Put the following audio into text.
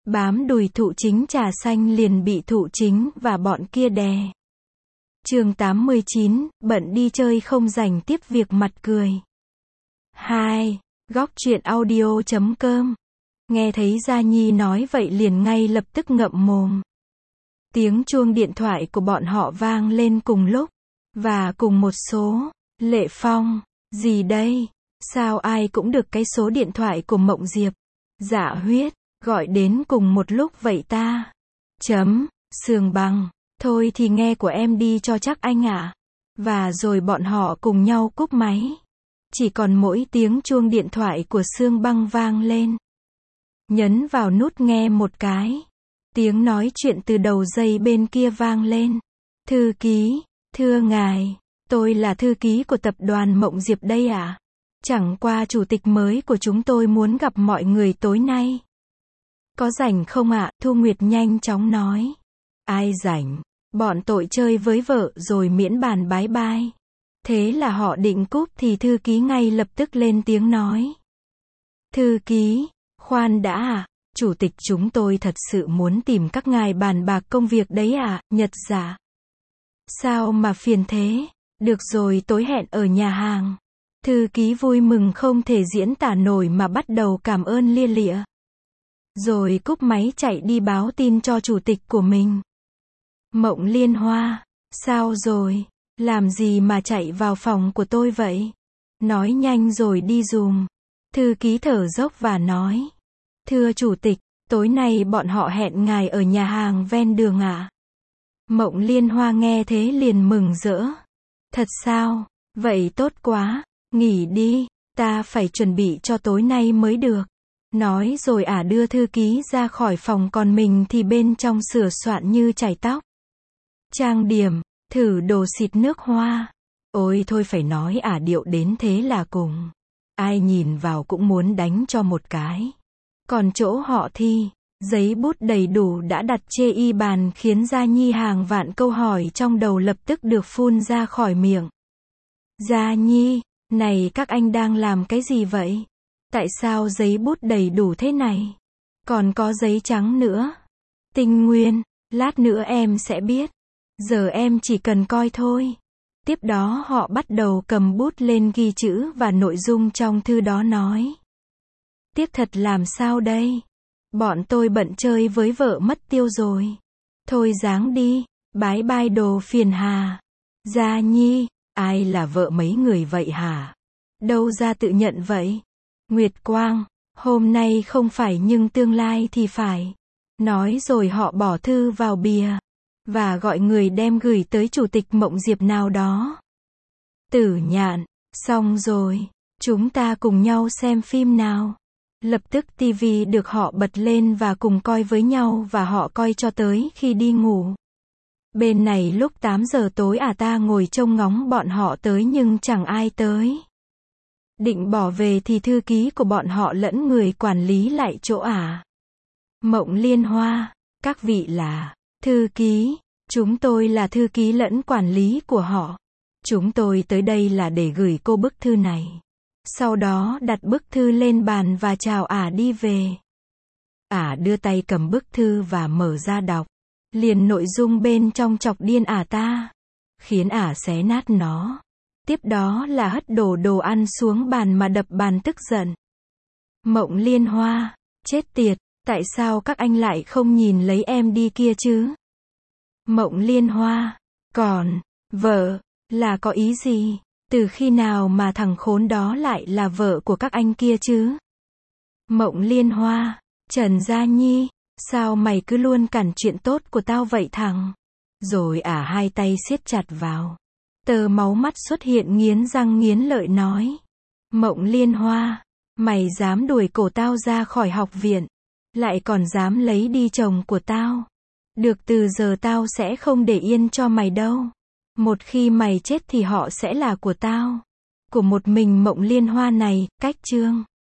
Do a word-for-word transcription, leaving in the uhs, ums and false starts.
Bám đùi thụ chính trà xanh liền bị thụ chính và bọn kia đè. Chương tám mươi chín, bận đi chơi không rảnh tiếp việc mặt cười. hai. Góc truyện audio chấm com. Nghe thấy Gia Nhi nói vậy liền ngay lập tức ngậm mồm. Tiếng chuông điện thoại của bọn họ vang lên cùng lúc. Và cùng một số. Lệ Phong, gì đây? Sao ai cũng được cái số điện thoại của Mộng Diệp? Dạ Huyết, gọi đến cùng một lúc vậy ta. Chấm, Sường Bằng, thôi thì nghe của em đi cho chắc anh ạ. Và rồi bọn họ cùng nhau cúp máy. Chỉ còn mỗi tiếng chuông điện thoại của Sương Băng vang lên. Nhấn vào nút nghe một cái. Tiếng nói chuyện từ đầu dây bên kia vang lên. Thư ký, thưa ngài, tôi là thư ký của tập đoàn Mộng Diệp đây ạ. À? Chẳng qua chủ tịch mới của chúng tôi muốn gặp mọi người tối nay. Có rảnh không ạ? À? Thu Nguyệt nhanh chóng nói. Ai rảnh? Bọn tội chơi với vợ rồi miễn bàn bái bai. Thế là họ định cúp thì thư ký ngay lập tức lên tiếng nói. Thư ký, khoan đã à, chủ tịch chúng tôi thật sự muốn tìm các ngài bàn bạc công việc đấy à, Nhật Giả. Sao mà phiền thế? Được rồi, tối hẹn ở nhà hàng. Thư ký vui mừng không thể diễn tả nổi mà bắt đầu cảm ơn lia lịa. Rồi cúp máy chạy đi báo tin cho chủ tịch của mình. Mộng Liên Hoa, sao rồi? Làm gì mà chạy vào phòng của tôi vậy? Nói nhanh rồi đi dùm. Thư ký thở dốc và nói. Thưa chủ tịch, tối nay bọn họ hẹn ngài ở nhà hàng ven đường ạ. À? Mộng Liên Hoa nghe thế liền mừng rỡ. Thật sao? Vậy tốt quá. Nghỉ đi, ta phải chuẩn bị cho tối nay mới được. Nói rồi ả đưa thư ký ra khỏi phòng còn mình thì bên trong sửa soạn như chải tóc. Trang điểm, thử đồ xịt nước hoa. Ôi thôi phải nói ả điệu đến thế là cùng. Ai nhìn vào cũng muốn đánh cho một cái. Còn chỗ họ thi, giấy bút đầy đủ đã đặt chê y bàn khiến Gia Nhi hàng vạn câu hỏi trong đầu lập tức được phun ra khỏi miệng. Gia Nhi, này các anh đang làm cái gì vậy? Tại sao giấy bút đầy đủ thế này? Còn có giấy trắng nữa. Tinh Nguyên, lát nữa em sẽ biết. Giờ em chỉ cần coi thôi. Tiếp đó họ bắt đầu cầm bút lên ghi chữ và nội dung trong thư đó nói. Tiếc thật làm sao đây? Bọn tôi bận chơi với vợ mất tiêu rồi. Thôi ráng đi, bái bai đồ phiền hà. Gia Nhi, ai là vợ mấy người vậy hả? Đâu ra tự nhận vậy? Nguyệt Quang, hôm nay không phải nhưng tương lai thì phải. Nói rồi họ bỏ thư vào bìa. Và gọi người đem gửi tới chủ tịch Mộng Diệp nào đó. Tử Nhạn, xong rồi, chúng ta cùng nhau xem phim nào. Lập tức tivi được họ bật lên và cùng coi với nhau và họ coi cho tới khi đi ngủ. Bên này lúc tám giờ tối à ta ngồi trông ngóng bọn họ tới nhưng chẳng ai tới. Định bỏ về thì thư ký của bọn họ lẫn người quản lý lại chỗ à. Mộng Liên Hoa, các vị là thư ký, chúng tôi là thư ký lẫn quản lý của họ. Chúng tôi tới đây là để gửi cô bức thư này. Sau đó đặt bức thư lên bàn và chào ả đi về. Ả đưa tay cầm bức thư và mở ra đọc. Liền nội dung bên trong chọc điên ả ta. Khiến ả xé nát nó. Tiếp đó là hất đổ đồ ăn xuống bàn mà đập bàn tức giận. Mộng Liên Hoa, chết tiệt, tại sao các anh lại không nhìn lấy em đi kia chứ? Mộng Liên Hoa, còn, vợ, là có ý gì? Từ khi nào mà thằng khốn đó lại là vợ của các anh kia chứ? Mộng Liên Hoa, Trần Gia Nhi, sao mày cứ luôn cản chuyện tốt của tao vậy thằng? Rồi ả hai tay siết chặt vào. Tờ máu mắt xuất hiện nghiến răng nghiến lợi nói. Mộng Liên Hoa, mày dám đuổi cổ tao ra khỏi học viện. Lại còn dám lấy đi chồng của tao. Được, từ giờ tao sẽ không để yên cho mày đâu. Một khi mày chết thì họ sẽ là của tao. Của một mình Mộng Liên Hoa này, cách chương.